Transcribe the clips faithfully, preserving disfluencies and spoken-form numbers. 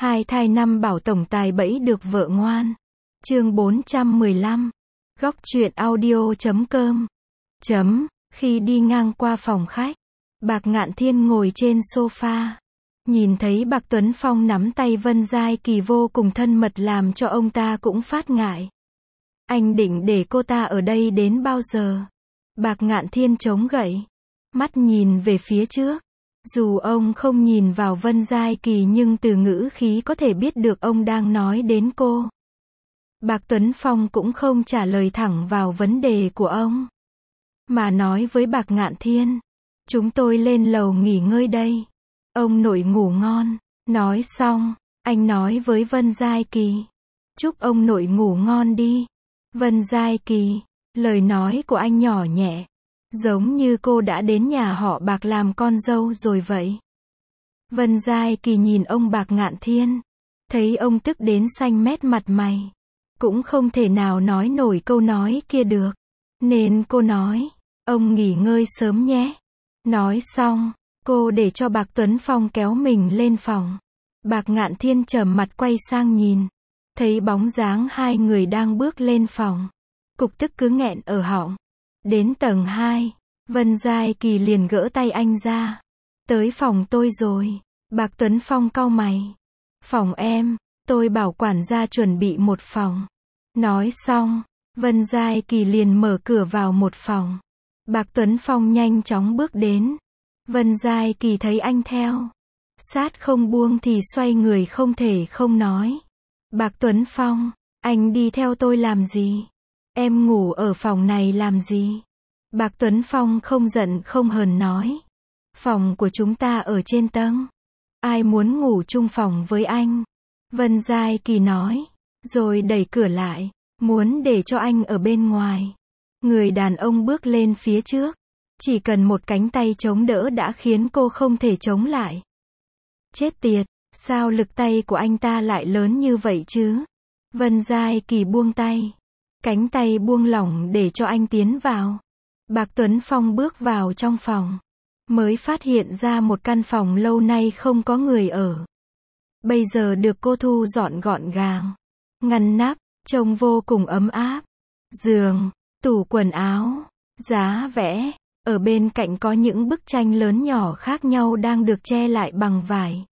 Hai thai năm bảo tổng tài bẫy được vợ ngoan. Chương bốn trăm mười lăm. Góc truyện audio chấm com. Chấm. Khi đi ngang qua phòng khách, Bạc Ngạn Thiên ngồi trên sofa. Nhìn thấy Bạc Tuấn Phong nắm tay Vân Giai Kỳ vô cùng thân mật làm cho ông ta cũng phát ngại. Anh định để cô ta ở đây đến bao giờ? Bạc Ngạn Thiên chống gậy, mắt nhìn về phía trước. Dù ông không nhìn vào Vân Giai Kỳ nhưng từ ngữ khí có thể biết được ông đang nói đến cô. Bạc Tuấn Phong cũng không trả lời thẳng vào vấn đề của ông, mà nói với Bạc Ngạn Thiên, chúng tôi lên lầu nghỉ ngơi đây. Ông nội ngủ ngon. Nói xong, anh nói với Vân Giai Kỳ, chúc ông nội ngủ ngon đi. Vân Giai Kỳ, lời nói của anh nhỏ nhẹ, giống như cô đã đến nhà họ Bạc làm con dâu rồi vậy. Vân Giai Kỳ nhìn ông Bạc Ngạn Thiên, thấy ông tức đến xanh mét mặt mày, cũng không thể nào nói nổi câu nói kia được, nên cô nói, ông nghỉ ngơi sớm nhé. Nói xong, cô để cho Bạc Tuấn Phong kéo mình lên phòng. Bạc Ngạn Thiên trầm mặt quay sang nhìn, thấy bóng dáng hai người đang bước lên phòng. Cục tức cứ nghẹn ở họng. Đến tầng hai, Vân Giai Kỳ liền gỡ tay anh ra. Tới phòng tôi rồi. Bạc Tuấn Phong cau mày. Phòng em, tôi bảo quản gia chuẩn bị một phòng. Nói xong, Vân Giai Kỳ liền mở cửa vào một phòng. Bạc Tuấn Phong nhanh chóng bước đến. Vân Giai Kỳ thấy anh theo sát không buông thì xoay người không thể không nói. Bạc Tuấn Phong, anh đi theo tôi làm gì? Em ngủ ở phòng này làm gì? Bạc Tuấn Phong không giận không hờn nói. Phòng của chúng ta ở trên tầng. Ai muốn ngủ chung phòng với anh? Vân Giai Kỳ nói, rồi đẩy cửa lại, muốn để cho anh ở bên ngoài. Người đàn ông bước lên phía trước. Chỉ cần một cánh tay chống đỡ đã khiến cô không thể chống lại. Chết tiệt, sao lực tay của anh ta lại lớn như vậy chứ? Vân Giai Kỳ buông tay. Cánh tay buông lỏng để cho anh tiến vào. Bạc Tuấn Phong bước vào trong phòng, mới phát hiện ra một căn phòng lâu nay không có người ở. Bây giờ được cô thu dọn gọn gàng, ngăn nắp, trông vô cùng ấm áp. Giường, tủ quần áo, giá vẽ, ở bên cạnh có những bức tranh lớn nhỏ khác nhau đang được che lại bằng vải.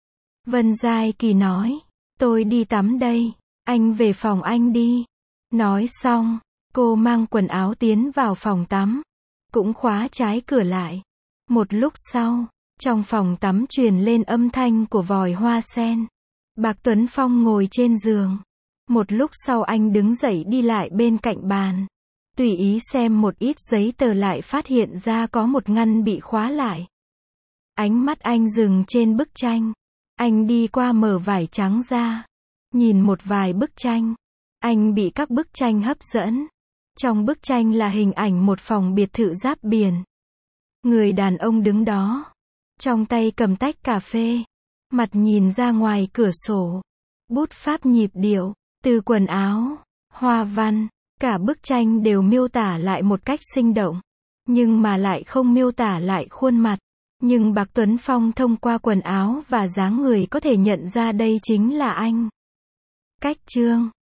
Vân Giai Kỳ nói, tôi đi tắm đây, anh về phòng anh đi. Nói xong, cô mang quần áo tiến vào phòng tắm, cũng khóa trái cửa lại. Một lúc sau, trong phòng tắm truyền lên âm thanh của vòi hoa sen. Bạc Tuấn Phong ngồi trên giường. Một lúc sau anh đứng dậy đi lại bên cạnh bàn, tùy ý xem một ít giấy tờ lại phát hiện ra có một ngăn bị khóa lại. Ánh mắt anh dừng trên bức tranh. Anh đi qua mở vải trắng ra, nhìn một vài bức tranh. Anh bị các bức tranh hấp dẫn. Trong bức tranh là hình ảnh một phòng biệt thự giáp biển. Người đàn ông đứng đó, trong tay cầm tách cà phê, mặt nhìn ra ngoài cửa sổ. Bút pháp nhịp điệu, từ quần áo, hoa văn, cả bức tranh đều miêu tả lại một cách sinh động, nhưng mà lại không miêu tả lại khuôn mặt. Nhưng Bạc Tuấn Phong thông qua quần áo và dáng người có thể nhận ra đây chính là anh. Cách chương